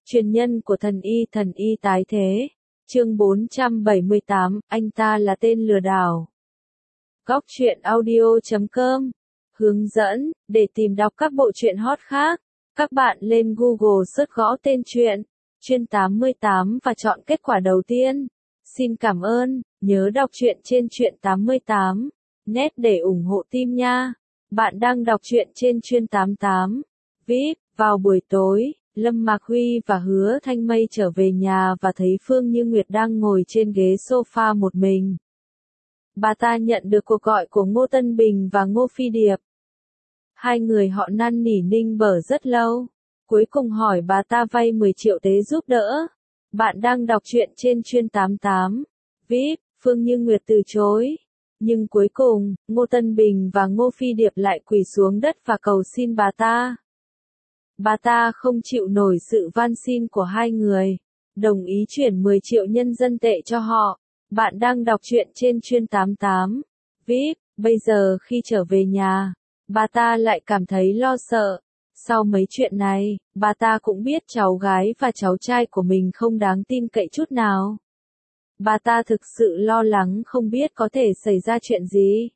Truyền nhân của thần y tái thế. Chương 478, anh ta là tên lừa đảo. Góc truyện audio.com. Hướng dẫn, để tìm đọc các bộ truyện hot khác, các bạn lên Google search gõ tên truyện, Chuyên 88 và chọn kết quả đầu tiên. Xin cảm ơn, nhớ đọc truyện trên Truyện 88, net để ủng hộ team nha. Bạn đang đọc truyện trên Chuyên 88. VIP, vào buổi tối, Lâm Mạc Huy và Hứa Thanh Mây trở về nhà và thấy Phương Như Nguyệt đang ngồi trên ghế sofa một mình. Bà ta nhận được cuộc gọi của Ngô Tân Bình và Ngô Phi Điệp. Hai người họ năn nỉ ninh bở rất lâu, cuối cùng hỏi bà ta vay 10 triệu tế giúp đỡ. Bạn đang đọc truyện trên Chuyên 88. VIP, Phương Như Nguyệt từ chối. Nhưng cuối cùng, Ngô Tân Bình và Ngô Phi Điệp lại quỳ xuống đất và cầu xin bà ta. Bà ta không chịu nổi sự van xin của hai người, đồng ý chuyển 10 triệu nhân dân tệ cho họ. Bạn đang đọc truyện trên Chuyên 88. VIP, bây giờ khi trở về nhà, bà ta lại cảm thấy lo sợ. Sau mấy chuyện này, bà ta cũng biết cháu gái và cháu trai của mình không đáng tin cậy chút nào. Bà ta thực sự lo lắng không biết có thể xảy ra chuyện gì.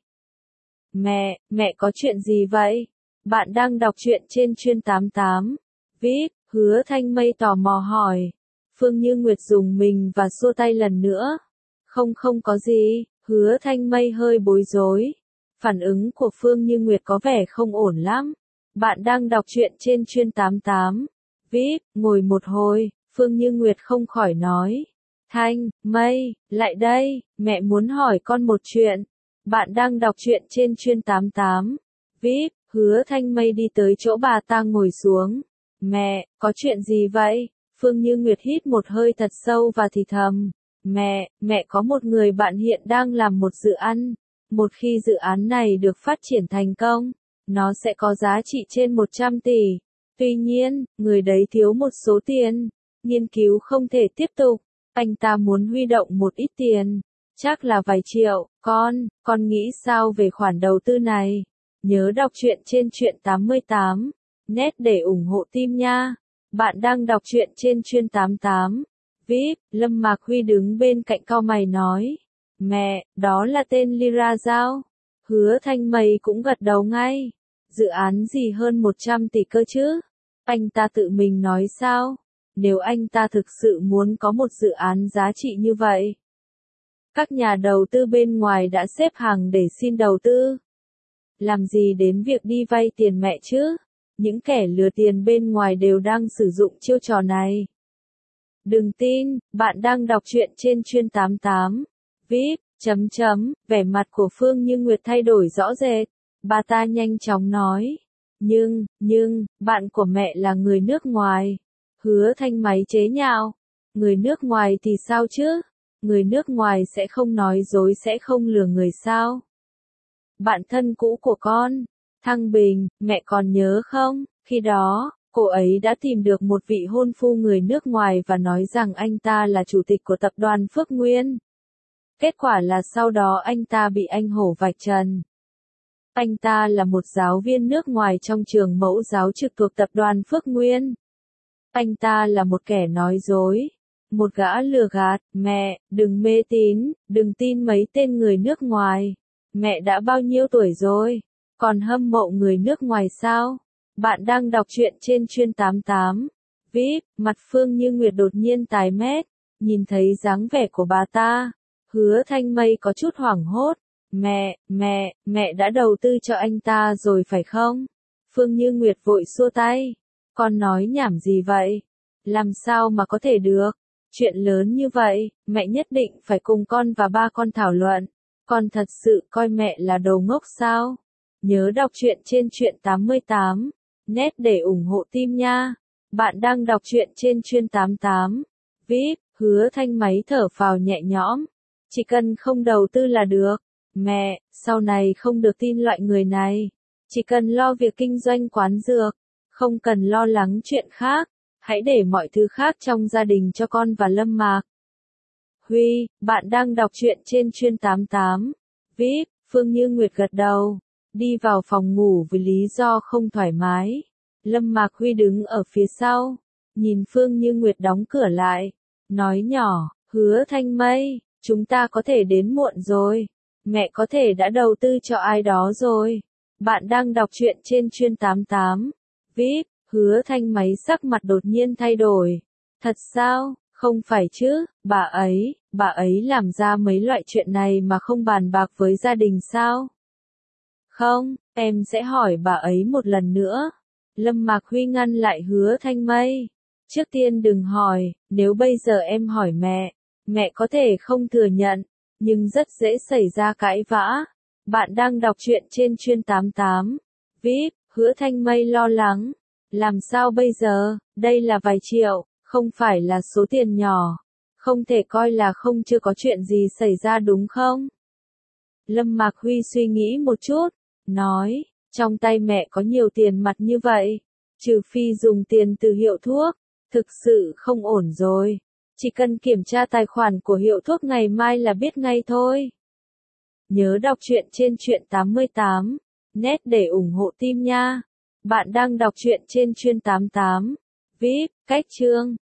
Mẹ có chuyện gì vậy? Bạn đang đọc truyện trên Chuyên 88. VIP, Hứa Thanh Mây tò mò hỏi. Phương Như Nguyệt dùng mình và xua tay lần nữa. Không có gì, Hứa Thanh Mây hơi bối rối. Phản ứng của Phương Như Nguyệt có vẻ không ổn lắm. Bạn đang đọc truyện trên Chuyên 88. VIP, ngồi một hồi, Phương Như Nguyệt không khỏi nói. Thanh, Mây, lại đây, mẹ muốn hỏi con một chuyện. Bạn đang đọc truyện trên Chuyên 88. VIP, Hứa Thanh Mây đi tới chỗ bà ta ngồi xuống. Mẹ, có chuyện gì vậy? Phương Như Nguyệt hít một hơi thật sâu và thì thầm. Mẹ có một người bạn hiện đang làm một dự án. Một khi dự án này được phát triển thành công, nó sẽ có giá trị trên 100 tỷ. Tuy nhiên, người đấy thiếu một số tiền. Nghiên cứu không thể tiếp tục. Anh ta muốn huy động một ít tiền. Chắc là vài triệu. Con nghĩ sao về khoản đầu tư này? Nhớ đọc truyện trên Truyện 88. Net để ủng hộ team nha. Bạn đang đọc truyện trên Chuyên 88. VIP, Lâm Mạc Huy đứng bên cạnh cau mày nói. Mẹ, đó là tên Lira Giao. Hứa Thanh Mây cũng gật đầu ngay. Dự án gì hơn 100 tỷ cơ chứ? Anh ta tự mình nói sao? Nếu anh ta thực sự muốn có một dự án giá trị như vậy, các nhà đầu tư bên ngoài đã xếp hàng để xin đầu tư. Làm gì đến việc đi vay tiền mẹ chứ? Những kẻ lừa tiền bên ngoài đều đang sử dụng chiêu trò này. Đừng tin, bạn đang đọc truyện trên Chuyên 88. VIP, vẻ mặt của Phương Như Nguyệt thay đổi rõ rệt. Bà ta nhanh chóng nói. Nhưng, bạn của mẹ là người nước ngoài. Hứa Thanh Máy chế nhạo. Người nước ngoài thì sao chứ? Người nước ngoài sẽ không nói dối, sẽ không lừa người sao? Bạn thân cũ của con, Thăng Bình, mẹ còn nhớ không? Khi đó, cô ấy đã tìm được một vị hôn phu người nước ngoài và nói rằng anh ta là chủ tịch của tập đoàn Phước Nguyên. Kết quả là sau đó anh ta bị anh Hổ vạch trần. Anh ta là một giáo viên nước ngoài trong trường mẫu giáo trực thuộc tập đoàn Phước Nguyên. Anh ta là một kẻ nói dối, một gã lừa gạt. Mẹ, đừng mê tín, đừng tin mấy tên người nước ngoài. Mẹ đã bao nhiêu tuổi rồi? Còn hâm mộ người nước ngoài sao? Bạn đang đọc truyện trên Chuyên 88. VIP, mặt Phương Như Nguyệt đột nhiên tái mét, nhìn thấy dáng vẻ của bà ta. Hứa Thanh Mây có chút hoảng hốt. Mẹ đã đầu tư cho anh ta rồi phải không? Phương Như Nguyệt vội xua tay. Con nói nhảm gì vậy? Làm sao mà có thể được? Chuyện lớn như vậy, mẹ nhất định phải cùng con và ba con thảo luận. Con thật sự coi mẹ là đồ ngốc sao? Nhớ đọc truyện trên Truyện 88. Net để ủng hộ team nha. Bạn đang đọc truyện trên Chuyên 88. VIP, Hứa Thanh Máy thở phào nhẹ nhõm. Chỉ cần không đầu tư là được. Mẹ, sau này không được tin loại người này. Chỉ cần lo việc kinh doanh quán dược. Không cần lo lắng chuyện khác. Hãy để mọi thứ khác trong gia đình cho con và Lâm Mạc Huy. Bạn đang đọc truyện trên Chuyên 88. VIP, Phương Như Nguyệt gật đầu. Đi vào phòng ngủ vì lý do không thoải mái. Lâm Mạc Huy đứng ở phía sau. nhìn Phương Như Nguyệt đóng cửa lại, nói nhỏ, Hứa Thanh Mây, chúng ta có thể đến muộn rồi, mẹ có thể đã đầu tư cho ai đó rồi. Bạn đang đọc truyện trên chuyên 88. VIP, Hứa Thanh Máy sắc mặt đột nhiên thay đổi. Thật sao, không phải chứ, bà ấy làm ra mấy loại chuyện này mà không bàn bạc với gia đình sao? Không, em sẽ hỏi bà ấy một lần nữa. Lâm Mạc Huy ngăn lại Hứa Thanh Mây. Trước tiên đừng hỏi, nếu bây giờ em hỏi mẹ có thể không thừa nhận, nhưng rất dễ xảy ra cãi vã. Bạn đang đọc truyện trên chuyên 88. VIP, Hứa Thanh Mây lo lắng. Làm sao bây giờ, đây là vài triệu, không phải là số tiền nhỏ. Không thể coi là chưa có chuyện gì xảy ra đúng không? Lâm Mạc Huy suy nghĩ một chút, nói, trong tay mẹ có nhiều tiền mặt như vậy, trừ phi dùng tiền từ hiệu thuốc, thực sự không ổn rồi. Chỉ cần kiểm tra tài khoản của hiệu thuốc ngày mai là biết ngay thôi. Nhớ đọc truyện trên truyện 88, net để ủng hộ team nha. Bạn đang đọc truyện trên chuyên 88. VIP, cách chương.